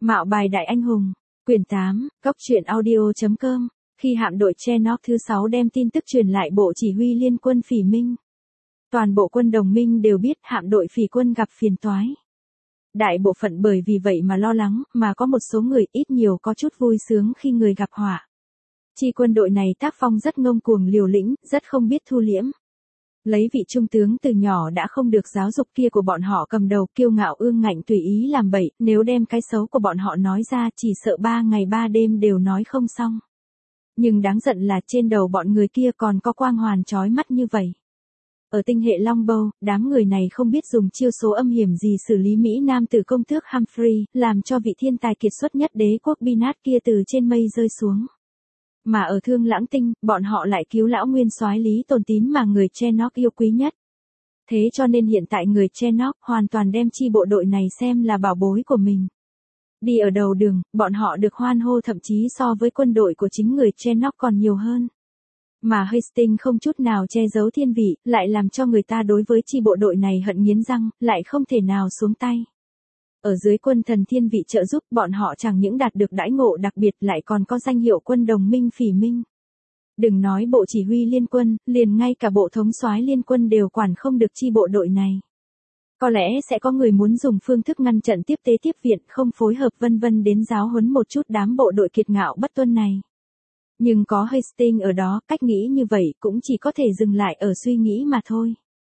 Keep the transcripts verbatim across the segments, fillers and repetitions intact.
Mạo bài đại anh hùng, quyển tám, góc truyện audio.com, khi hạm đội Chernok thứ sáu đem tin tức truyền lại bộ chỉ huy liên quân Phỉ Minh. Toàn bộ quân đồng minh đều biết hạm đội Phỉ quân gặp phiền toái. Đại bộ phận bởi vì vậy mà lo lắng, mà có một số người ít nhiều có chút vui sướng khi người gặp họa. Chi quân đội này tác phong rất ngông cuồng liều lĩnh, rất không biết thu liễm. Lấy vị trung tướng từ nhỏ đã không được giáo dục kia của bọn họ cầm đầu, kiêu ngạo ương ngạnh tùy ý làm bậy, nếu đem cái xấu của bọn họ nói ra chỉ sợ ba ngày ba đêm đều nói không xong. Nhưng đáng giận là trên đầu bọn người kia còn có quang hoàn chói mắt như vậy. Ở tinh hệ Longbow, đám người này không biết dùng chiêu số âm hiểm gì xử lý Mỹ Nam tử công tước Humphrey, làm cho vị thiên tài kiệt xuất nhất đế quốc Binat kia từ trên mây rơi xuống. Mà ở Thương Lãng Tinh, bọn họ lại cứu lão nguyên soái Lý Tồn Tín mà người Chernok yêu quý nhất. Thế cho nên hiện tại người Chernok hoàn toàn đem chi bộ đội này xem là bảo bối của mình. Đi ở đầu đường, bọn họ được hoan hô thậm chí so với quân đội của chính người Chernok còn nhiều hơn. Mà Hastings không chút nào che giấu thiên vị, lại làm cho người ta đối với chi bộ đội này hận nghiến răng, lại không thể nào xuống tay. Ở dưới quân thần thiên vị trợ giúp, bọn họ chẳng những đạt được đãi ngộ đặc biệt lại còn có danh hiệu quân đồng minh Phỉ Minh. Đừng nói bộ chỉ huy liên quân, liền ngay cả bộ thống soái liên quân đều quản không được chi bộ đội này. Có lẽ sẽ có người muốn dùng phương thức ngăn trận tiếp tế tiếp viện, không phối hợp vân vân đến giáo huấn một chút đám bộ đội kiệt ngạo bất tuân này. Nhưng có Hastings ở đó, cách nghĩ như vậy cũng chỉ có thể dừng lại ở suy nghĩ mà thôi.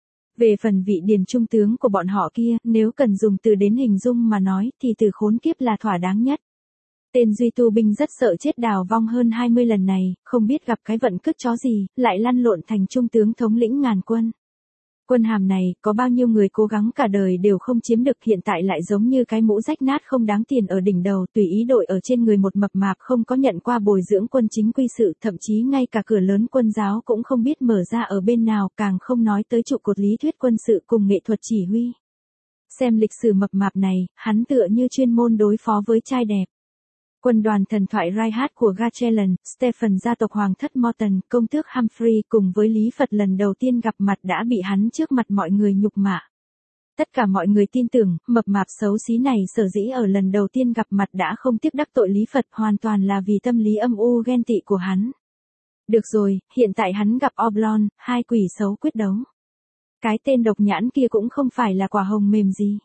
Về phần vị điền trung tướng của bọn họ kia, nếu cần dùng từ đến hình dung mà nói, thì từ khốn kiếp là thỏa đáng nhất. Tên Duy Tu binh rất sợ chết đào vong hơn hai mươi lần này, không biết gặp cái vận cứt chó gì, lại lăn lộn thành trung tướng thống lĩnh ngàn quân. Quân hàm này, có bao nhiêu người cố gắng cả đời đều không chiếm được, hiện tại lại giống như cái mũ rách nát không đáng tiền ở đỉnh đầu, tùy ý đội ở trên người một mập mạp không có nhận qua bồi dưỡng quân chính quy sự, thậm chí ngay cả cửa lớn quân giáo cũng không biết mở ra ở bên nào, càng không nói tới trụ cột lý thuyết quân sự cùng nghệ thuật chỉ huy. Xem lịch sử mập mạp này, hắn tựa như chuyên môn đối phó với trai đẹp. Quân đoàn thần thoại Reinhardt của Gatchellan, Stephen gia tộc hoàng thất Morton, công tước Humphrey cùng với Lý Phật lần đầu tiên gặp mặt đã bị hắn trước mặt mọi người nhục mạ. Tất cả mọi người tin tưởng, mập mạp xấu xí này sở dĩ ở lần đầu tiên gặp mặt đã không tiếc đắc tội Lý Phật hoàn toàn là vì tâm lý âm u ghen tị của hắn. Được rồi, hiện tại hắn gặp Oblon, hai quỷ xấu quyết đấu. Cái tên độc nhãn kia cũng không phải là quả hồng mềm gì.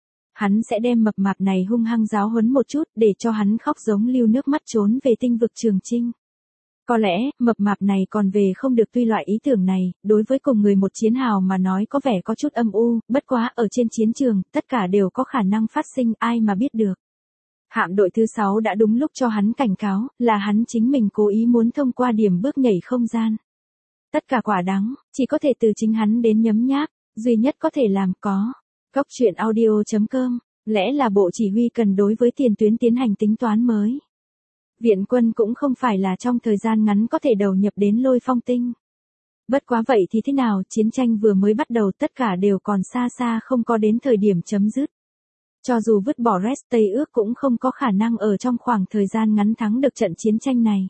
Hắn sẽ đem mập mạp này hung hăng giáo huấn một chút để cho hắn khóc giống lưu nước mắt trốn về tinh vực Trường Chinh. Có lẽ, mập mạp này còn về không được, tuy loại ý tưởng này, đối với cùng người một chiến hào mà nói có vẻ có chút âm u, bất quá ở trên chiến trường, tất cả đều có khả năng phát sinh, ai mà biết được. Hạm đội thứ sáu đã đúng lúc cho hắn cảnh cáo, là hắn chính mình cố ý muốn thông qua điểm bước nhảy không gian. Tất cả quả đắng, chỉ có thể từ chính hắn đến nhấm nháp, duy nhất có thể làm có. Góc truyện audio.com, lẽ là bộ chỉ huy cần đối với tiền tuyến tiến hành tính toán mới. Viện quân cũng không phải là trong thời gian ngắn có thể đầu nhập đến Lôi Phong Tinh. Bất quá vậy thì thế nào, chiến tranh vừa mới bắt đầu, tất cả đều còn xa xa không có đến thời điểm chấm dứt. Cho dù vứt bỏ Rest Tây ước cũng không có khả năng ở trong khoảng thời gian ngắn thắng được trận chiến tranh này.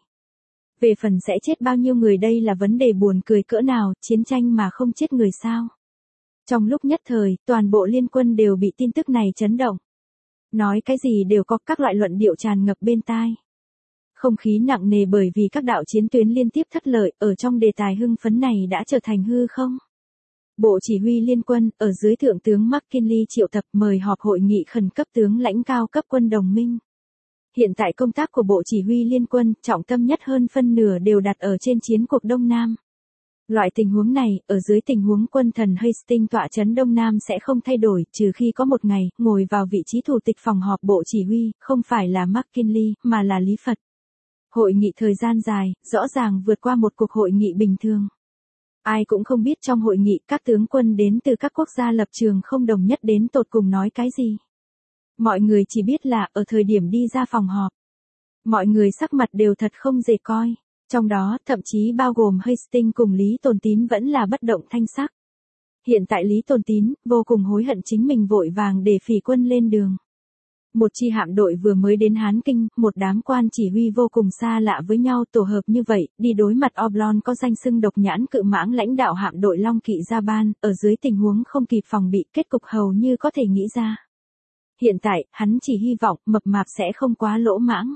Về phần sẽ chết bao nhiêu người đây là vấn đề buồn cười cỡ nào, chiến tranh mà không chết người sao? Trong lúc nhất thời, toàn bộ liên quân đều bị tin tức này chấn động. Nói cái gì đều có các loại luận điệu tràn ngập bên tai. Không khí nặng nề bởi vì các đạo chiến tuyến liên tiếp thất lợi, ở trong đề tài hưng phấn này đã trở thành hư không. Bộ chỉ huy liên quân, ở dưới thượng tướng McKinley triệu tập mời họp hội nghị khẩn cấp tướng lãnh cao cấp quân đồng minh. Hiện tại công tác của bộ chỉ huy liên quân, trọng tâm nhất hơn phân nửa đều đặt ở trên chiến cuộc Đông Nam. Loại tình huống này, ở dưới tình huống quân thần Hastings tọa trấn Đông Nam sẽ không thay đổi, trừ khi có một ngày, ngồi vào vị trí thủ tịch phòng họp bộ chỉ huy, không phải là McKinley, mà là Lý Phật. Hội nghị thời gian dài, rõ ràng vượt qua một cuộc hội nghị bình thường. Ai cũng không biết trong hội nghị các tướng quân đến từ các quốc gia lập trường không đồng nhất đến tột cùng nói cái gì. Mọi người chỉ biết là, ở thời điểm đi ra phòng họp, mọi người sắc mặt đều thật không dễ coi. Trong đó, thậm chí bao gồm Hastings cùng Lý Tồn Tín vẫn là bất động thanh sắc. Hiện tại Lý Tồn Tín, vô cùng hối hận chính mình vội vàng để Phỉ quân lên đường. Một chi hạm đội vừa mới đến Hán Kinh, một đám quan chỉ huy vô cùng xa lạ với nhau tổ hợp như vậy, đi đối mặt Oblon có danh xưng độc nhãn cự mãng lãnh đạo hạm đội Long Kỵ Gia Ban, ở dưới tình huống không kịp phòng bị, kết cục hầu như có thể nghĩ ra. Hiện tại, hắn chỉ hy vọng mập mạp sẽ không quá lỗ mãng.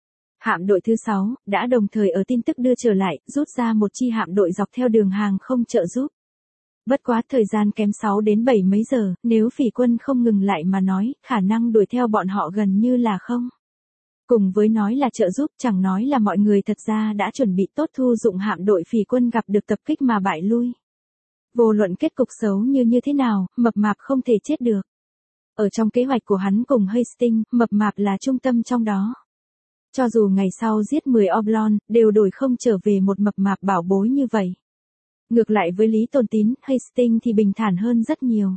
Hạm đội thứ sáu đã đồng thời ở tin tức đưa trở lại, rút ra một chi hạm đội dọc theo đường hàng không trợ giúp. Bất quá thời gian kém sáu đến bảy mấy giờ, nếu phỉ quân không ngừng lại mà nói, khả năng đuổi theo bọn họ gần như là không. Cùng với nói là trợ giúp, chẳng nói là mọi người thật ra đã chuẩn bị tốt thu dụng hạm đội phỉ quân gặp được tập kích mà bại lui. Vô luận kết cục xấu như như thế nào, mập mạp không thể chết được. Ở trong kế hoạch của hắn cùng Hastings, mập mạp là trung tâm trong đó. Cho dù ngày sau giết mười Oblong, đều đổi không trở về một mập mạp bảo bối như vậy. Ngược lại với Lý Tôn Tín, Hastings thì bình thản hơn rất nhiều.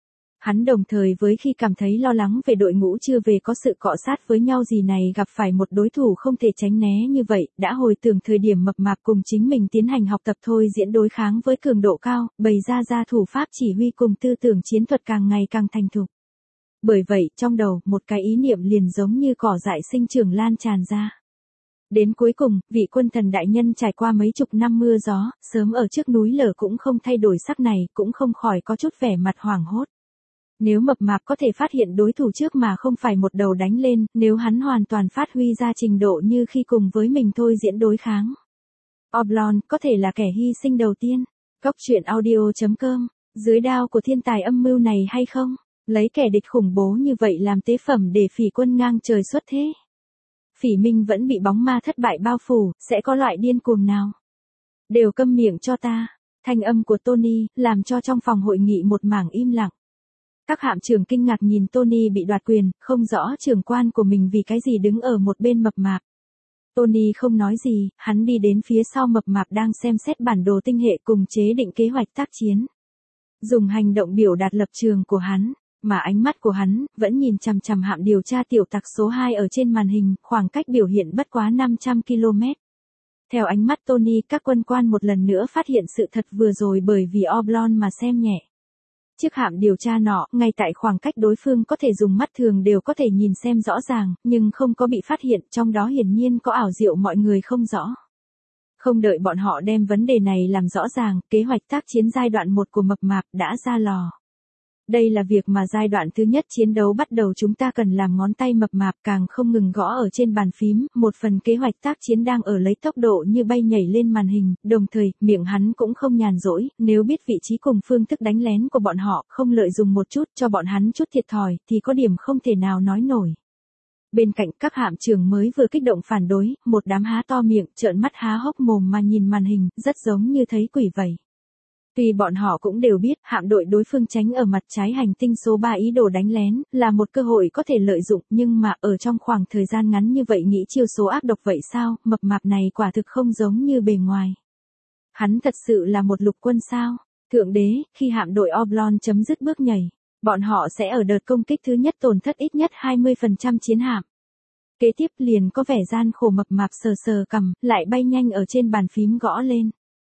Hắn đồng thời với khi cảm thấy lo lắng về đội ngũ chưa về có sự cọ sát với nhau gì này gặp phải một đối thủ không thể tránh né như vậy, đã hồi tưởng thời điểm mập mạp cùng chính mình tiến hành học tập thôi diễn đối kháng với cường độ cao, bày ra ra thủ pháp chỉ huy cùng tư tưởng chiến thuật càng ngày càng thành thục. Bởi vậy, trong đầu, một cái ý niệm liền giống như cỏ dại sinh trưởng lan tràn ra. Đến cuối cùng, vị quân thần đại nhân trải qua mấy chục năm mưa gió, sớm ở trước núi lở cũng không thay đổi sắc này, cũng không khỏi có chút vẻ mặt hoảng hốt. Nếu mập mạp có thể phát hiện đối thủ trước mà không phải một đầu đánh lên, nếu hắn hoàn toàn phát huy ra trình độ như khi cùng với mình thôi diễn đối kháng. Oblong có thể là kẻ hy sinh đầu tiên. Góc truyện audio chấm com, dưới đao của thiên tài âm mưu này hay không? Lấy kẻ địch khủng bố như vậy làm tế phẩm để phỉ quân ngang trời xuất thế. Phỉ Minh vẫn bị bóng ma thất bại bao phủ, sẽ có loại điên cuồng nào? Đều câm miệng cho ta. Thanh âm của Tony, làm cho trong phòng hội nghị một mảng im lặng. Các hạm trưởng kinh ngạc nhìn Tony bị đoạt quyền, không rõ trưởng quan của mình vì cái gì đứng ở một bên mập mạp. Tony không nói gì, hắn đi đến phía sau mập mạp đang xem xét bản đồ tinh hệ cùng chế định kế hoạch tác chiến. Dùng hành động biểu đạt lập trường của hắn, mà ánh mắt của hắn vẫn nhìn chằm chằm hạm điều tra tiểu tặc số hai ở trên màn hình, khoảng cách biểu hiện bất quá năm trăm ki lô mét. Theo ánh mắt Tony, các quân quan một lần nữa phát hiện sự thật vừa rồi bởi vì Oblong mà xem nhẹ. Chiếc hạm điều tra nọ, ngay tại khoảng cách đối phương có thể dùng mắt thường đều có thể nhìn xem rõ ràng, nhưng không có bị phát hiện, trong đó hiển nhiên có ảo diệu mọi người không rõ. Không đợi bọn họ đem vấn đề này làm rõ ràng, kế hoạch tác chiến giai đoạn một của mập mạp đã ra lò. Đây là việc mà giai đoạn thứ nhất chiến đấu bắt đầu chúng ta cần làm ngón tay mập mạp càng không ngừng gõ ở trên bàn phím, một phần kế hoạch tác chiến đang ở lấy tốc độ như bay nhảy lên màn hình, đồng thời, miệng hắn cũng không nhàn rỗi, nếu biết vị trí cùng phương thức đánh lén của bọn họ, không lợi dụng một chút cho bọn hắn chút thiệt thòi, thì có điểm không thể nào nói nổi. Bên cạnh các hạm trưởng mới vừa kích động phản đối, một đám há to miệng, trợn mắt há hốc mồm mà nhìn màn hình, rất giống như thấy quỷ vậy. Tuy bọn họ cũng đều biết hạm đội đối phương tránh ở mặt trái hành tinh số ba ý đồ đánh lén, là một cơ hội có thể lợi dụng, nhưng mà ở trong khoảng thời gian ngắn như vậy nghĩ chiêu số ác độc vậy sao, mập mạp này quả thực không giống như bề ngoài. Hắn thật sự là một lục quân sao? Thượng đế, khi hạm đội Oblong chấm dứt bước nhảy, bọn họ sẽ ở đợt công kích thứ nhất tổn thất ít nhất hai mươi phần trăm chiến hạm. Kế tiếp liền có vẻ gian khổ mập mạp sờ sờ cằm, lại bay nhanh ở trên bàn phím gõ lên.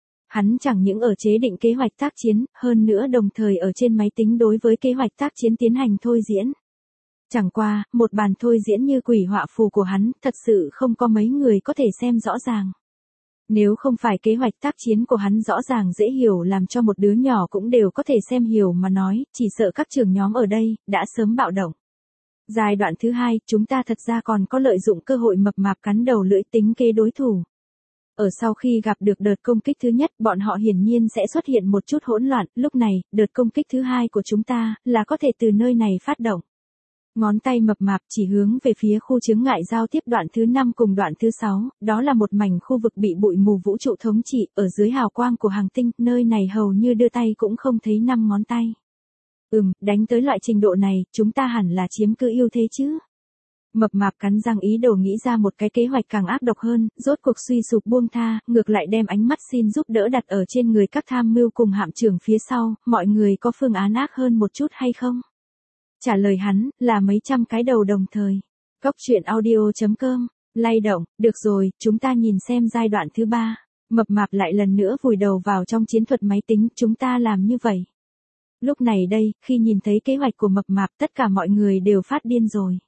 Hắn chẳng những ở chế định kế hoạch tác chiến, hơn nữa đồng thời ở trên máy tính đối với kế hoạch tác chiến tiến hành thôi diễn. Chẳng qua, một bàn thôi diễn như quỷ họa phù của hắn, thật sự không có mấy người có thể xem rõ ràng. Nếu không phải kế hoạch tác chiến của hắn rõ ràng dễ hiểu làm cho một đứa nhỏ cũng đều có thể xem hiểu mà nói, chỉ sợ các trưởng nhóm ở đây, đã sớm bạo động. Giai đoạn thứ hai, chúng ta thật ra còn có lợi dụng cơ hội mập mạp cắn đầu lưỡi tính kế đối thủ. Ở sau khi gặp được đợt công kích thứ nhất, bọn họ hiển nhiên sẽ xuất hiện một chút hỗn loạn, lúc này, đợt công kích thứ hai của chúng ta, là có thể từ nơi này phát động. Ngón tay mập mạp chỉ hướng về phía khu chướng ngại giao tiếp đoạn thứ năm cùng đoạn thứ sáu, đó là một mảnh khu vực bị bụi mù vũ trụ thống trị, ở dưới hào quang của hành tinh, nơi này hầu như đưa tay cũng không thấy năm ngón tay. Ừm, đánh tới loại trình độ này, chúng ta hẳn là chiếm cứ ưu thế chứ. Mập mạp cắn răng ý đồ nghĩ ra một cái kế hoạch càng ác độc hơn, rốt cuộc suy sụp buông tha, ngược lại đem ánh mắt xin giúp đỡ đặt ở trên người các tham mưu cùng hạm trưởng phía sau, mọi người có phương án ác hơn một chút hay không? Trả lời hắn, là mấy trăm cái đầu đồng thời. Góc truyện audio chấm com, lay động, được rồi, chúng ta nhìn xem giai đoạn thứ ba. Mập mạp lại lần nữa vùi đầu vào trong chiến thuật máy tính, chúng ta làm như vậy. Lúc này đây, khi nhìn thấy kế hoạch của mập mạp tất cả mọi người đều phát điên rồi.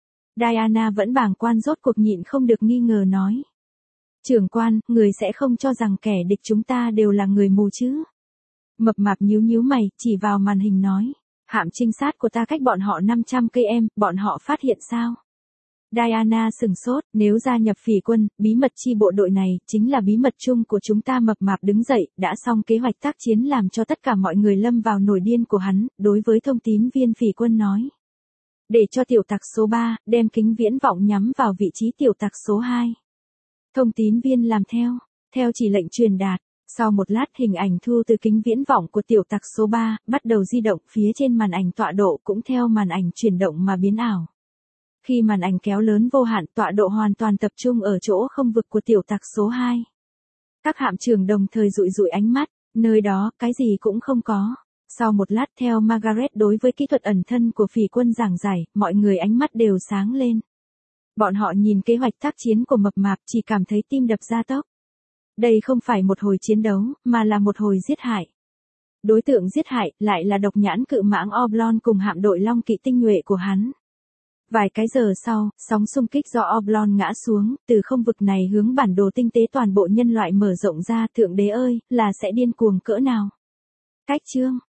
Diana vẫn bàng quan rốt cuộc nhịn không được nghi ngờ nói. Trưởng quan, người sẽ không cho rằng kẻ địch chúng ta đều là người mù chứ. Mập mạp nhíu nhíu mày, chỉ vào màn hình nói. Hạm trinh sát của ta cách bọn họ năm trăm cây em, bọn họ phát hiện sao? Diana sừng sốt, nếu gia nhập phỉ quân, bí mật chi bộ đội này, chính là bí mật chung của chúng ta. Mập mạp đứng dậy, đã xong kế hoạch tác chiến làm cho tất cả mọi người lâm vào nổi điên của hắn, đối với thông tín viên phỉ quân nói. Để cho tiểu tặc số ba, đem kính viễn vọng nhắm vào vị trí tiểu tặc số hai. Thông tín viên làm theo, theo chỉ lệnh truyền đạt. Sau một lát hình ảnh thu từ kính viễn vọng của tiểu tặc số ba, bắt đầu di động, phía trên màn ảnh tọa độ cũng theo màn ảnh chuyển động mà biến ảo. Khi màn ảnh kéo lớn vô hạn, tọa độ hoàn toàn tập trung ở chỗ không vực của tiểu tặc số hai. Các hạm trưởng đồng thời dụi dụi ánh mắt, nơi đó, cái gì cũng không có. Sau một lát theo Margaret đối với kỹ thuật ẩn thân của phỉ quân giảng giải, mọi người ánh mắt đều sáng lên. Bọn họ nhìn kế hoạch tác chiến của mập mạp chỉ cảm thấy tim đập gia tốc. Đây không phải một hồi chiến đấu, mà là một hồi giết hại. Đối tượng giết hại lại là độc nhãn cự mãng Oblong cùng hạm đội Long Kỵ tinh nhuệ của hắn. Vài cái giờ sau, sóng xung kích do Oblong ngã xuống, từ không vực này hướng bản đồ tinh tế toàn bộ nhân loại mở rộng ra. Thượng đế ơi, là sẽ điên cuồng cỡ nào? Cách chương